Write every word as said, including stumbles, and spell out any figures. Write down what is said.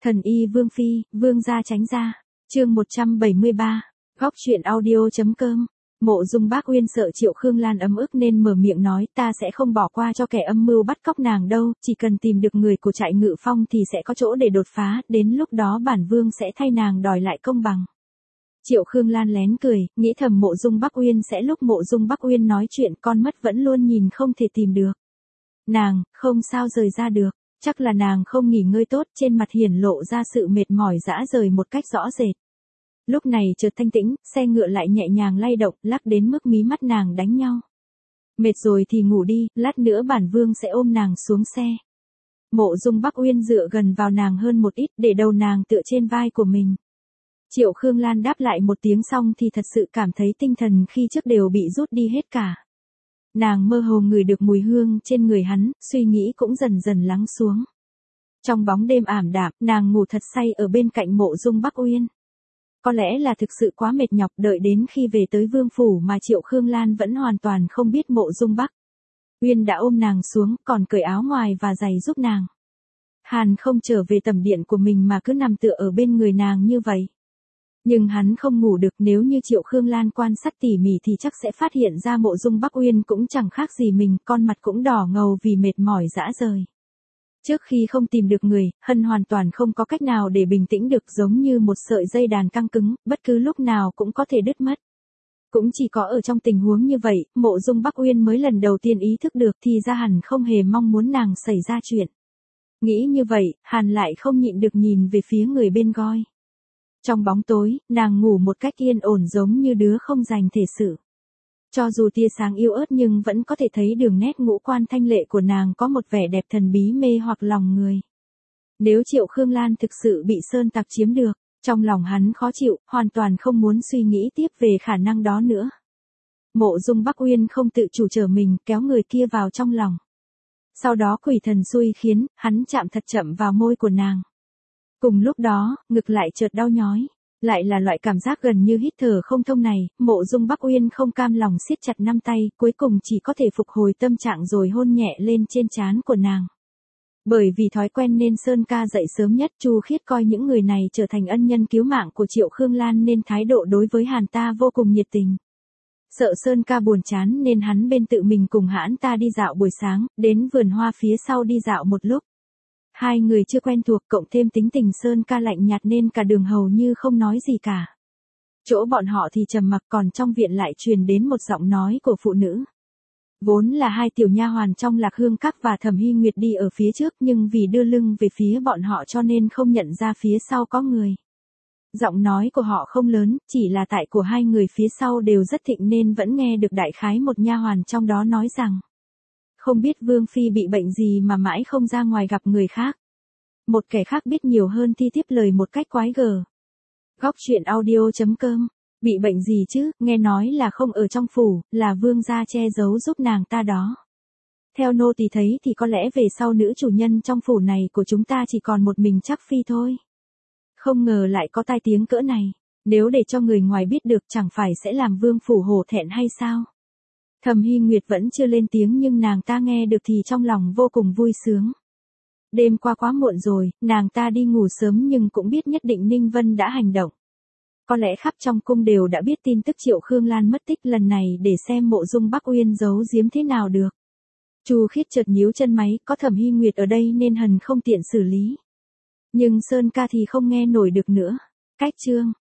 Thần y Vương Phi, Vương gia tránh ra. Chương một trăm bảy mươi ba. Góc truyện audio.com. Mộ Dung Bác Uyên sợ Triệu Khương Lan ấm ức nên mở miệng nói, ta sẽ không bỏ qua cho kẻ âm mưu bắt cóc nàng đâu, chỉ cần tìm được người của trại Ngự Phong thì sẽ có chỗ để đột phá, đến lúc đó bản vương sẽ thay nàng đòi lại công bằng. Triệu Khương Lan lén cười, nghĩ thầm Mộ Dung Bác Uyên sẽ lúc Mộ Dung Bác Uyên nói chuyện con mắt vẫn luôn nhìn không thể tìm được. Nàng, không sao rời ra được, chắc là nàng không nghỉ ngơi tốt, trên mặt hiển lộ ra sự mệt mỏi rã rời một cách rõ rệt. Lúc này chợt thanh tĩnh, xe ngựa lại nhẹ nhàng lay động, lắc đến mức mí mắt nàng đánh nhau. Mệt rồi thì ngủ đi, lát nữa bản vương sẽ ôm nàng xuống xe. Mộ Dung Bác Uyên dựa gần vào nàng hơn một ít, để đầu nàng tựa trên vai của mình. Triệu Khương Lan đáp lại một tiếng xong thì thật sự cảm thấy tinh thần khi trước đều bị rút đi hết cả. Nàng mơ hồ ngửi được mùi hương trên người hắn, suy nghĩ cũng dần dần lắng xuống. Trong bóng đêm ảm đạm, nàng ngủ thật say ở bên cạnh Mộ Dung Bác Uyên. Có lẽ là thực sự quá mệt nhọc, đợi đến khi về tới vương phủ mà Triệu Khương Lan vẫn hoàn toàn không biết Mộ Dung Bác Uyên đã ôm nàng xuống, còn cởi áo ngoài và giày giúp nàng. Hàn không trở về tầm điện của mình mà cứ nằm tựa ở bên người nàng như vậy. Nhưng hắn không ngủ được, nếu như Triệu Khương Lan quan sát tỉ mỉ thì chắc sẽ phát hiện ra Mộ Dung Bác Uyên cũng chẳng khác gì mình, con mặt cũng đỏ ngầu vì mệt mỏi rã rời. Trước khi không tìm được người, Hân hoàn toàn không có cách nào để bình tĩnh được, giống như một sợi dây đàn căng cứng, bất cứ lúc nào cũng có thể đứt mất. Cũng chỉ có ở trong tình huống như vậy, Mộ Dung Bác Uyên mới lần đầu tiên ý thức được thì ra Hàn không hề mong muốn nàng xảy ra chuyện. Nghĩ như vậy, Hàn lại không nhịn được nhìn về phía người bên goi. Trong bóng tối, nàng ngủ một cách yên ổn giống như đứa không dành thể sự. Cho dù tia sáng yếu ớt nhưng vẫn có thể thấy đường nét ngũ quan thanh lệ của nàng có một vẻ đẹp thần bí mê hoặc lòng người. Nếu Triệu Khương Lan thực sự bị Sơn Tặc chiếm được, trong lòng hắn khó chịu, hoàn toàn không muốn suy nghĩ tiếp về khả năng đó nữa. Mộ Dung Bác Uyên không tự chủ trở mình, kéo người kia vào trong lòng. Sau đó quỷ thần xui khiến, hắn chạm thật chậm vào môi của nàng. Cùng lúc đó, ngực lại chợt đau nhói. Lại là loại cảm giác gần như hít thở không thông này, Mộ Dung Bác Uyên không cam lòng siết chặt năm tay, cuối cùng chỉ có thể phục hồi tâm trạng rồi hôn nhẹ lên trên trán của nàng. Bởi vì thói quen nên Sơn Ca dậy sớm nhất, Chu Khiết coi những người này trở thành ân nhân cứu mạng của Triệu Khương Lan nên thái độ đối với Hàn ta vô cùng nhiệt tình. Sợ Sơn Ca buồn chán nên hắn bên tự mình cùng hãn ta đi dạo buổi sáng, đến vườn hoa phía sau đi dạo một lúc. Hai người chưa quen thuộc, cộng thêm tính tình Sơn Ca lạnh nhạt nên cả đường hầu như không nói gì cả. Chỗ bọn họ thì trầm mặc, còn trong viện lại truyền đến một giọng nói của phụ nữ. Vốn là hai tiểu nha hoàn trong Lạc Hương Các và Thẩm Hy Nguyệt đi ở phía trước, nhưng vì đưa lưng về phía bọn họ cho nên không nhận ra phía sau có người. Giọng nói của họ không lớn, chỉ là tại của hai người phía sau đều rất thịnh nên vẫn nghe được đại khái một nha hoàn trong đó nói rằng: không biết Vương Phi bị bệnh gì mà mãi không ra ngoài gặp người khác. Một kẻ khác biết nhiều hơn thi tiếp lời một cách quái gở. Góc truyện audio.com. Bị bệnh gì chứ, nghe nói là không ở trong phủ, là vương gia che giấu giúp nàng ta đó. Theo nô tỳ thấy thì có lẽ về sau nữ chủ nhân trong phủ này của chúng ta chỉ còn một mình Trác Phi thôi. Không ngờ lại có tai tiếng cỡ này, nếu để cho người ngoài biết được chẳng phải sẽ làm vương phủ hổ thẹn hay sao? Thẩm Hy Nguyệt vẫn chưa lên tiếng nhưng nàng ta nghe được thì trong lòng vô cùng vui sướng. Đêm qua quá muộn rồi, nàng ta đi ngủ sớm nhưng cũng biết nhất định Ninh Vân đã hành động. Có lẽ khắp trong cung đều đã biết tin tức Triệu Khương Lan mất tích, lần này để xem Mộ Dung Bác Uyên giấu giếm thế nào được. Chu Khiết chợt nhíu chân máy, có Thẩm Hy Nguyệt ở đây nên hần không tiện xử lý. Nhưng Sơn Ca thì không nghe nổi được nữa. Cách chương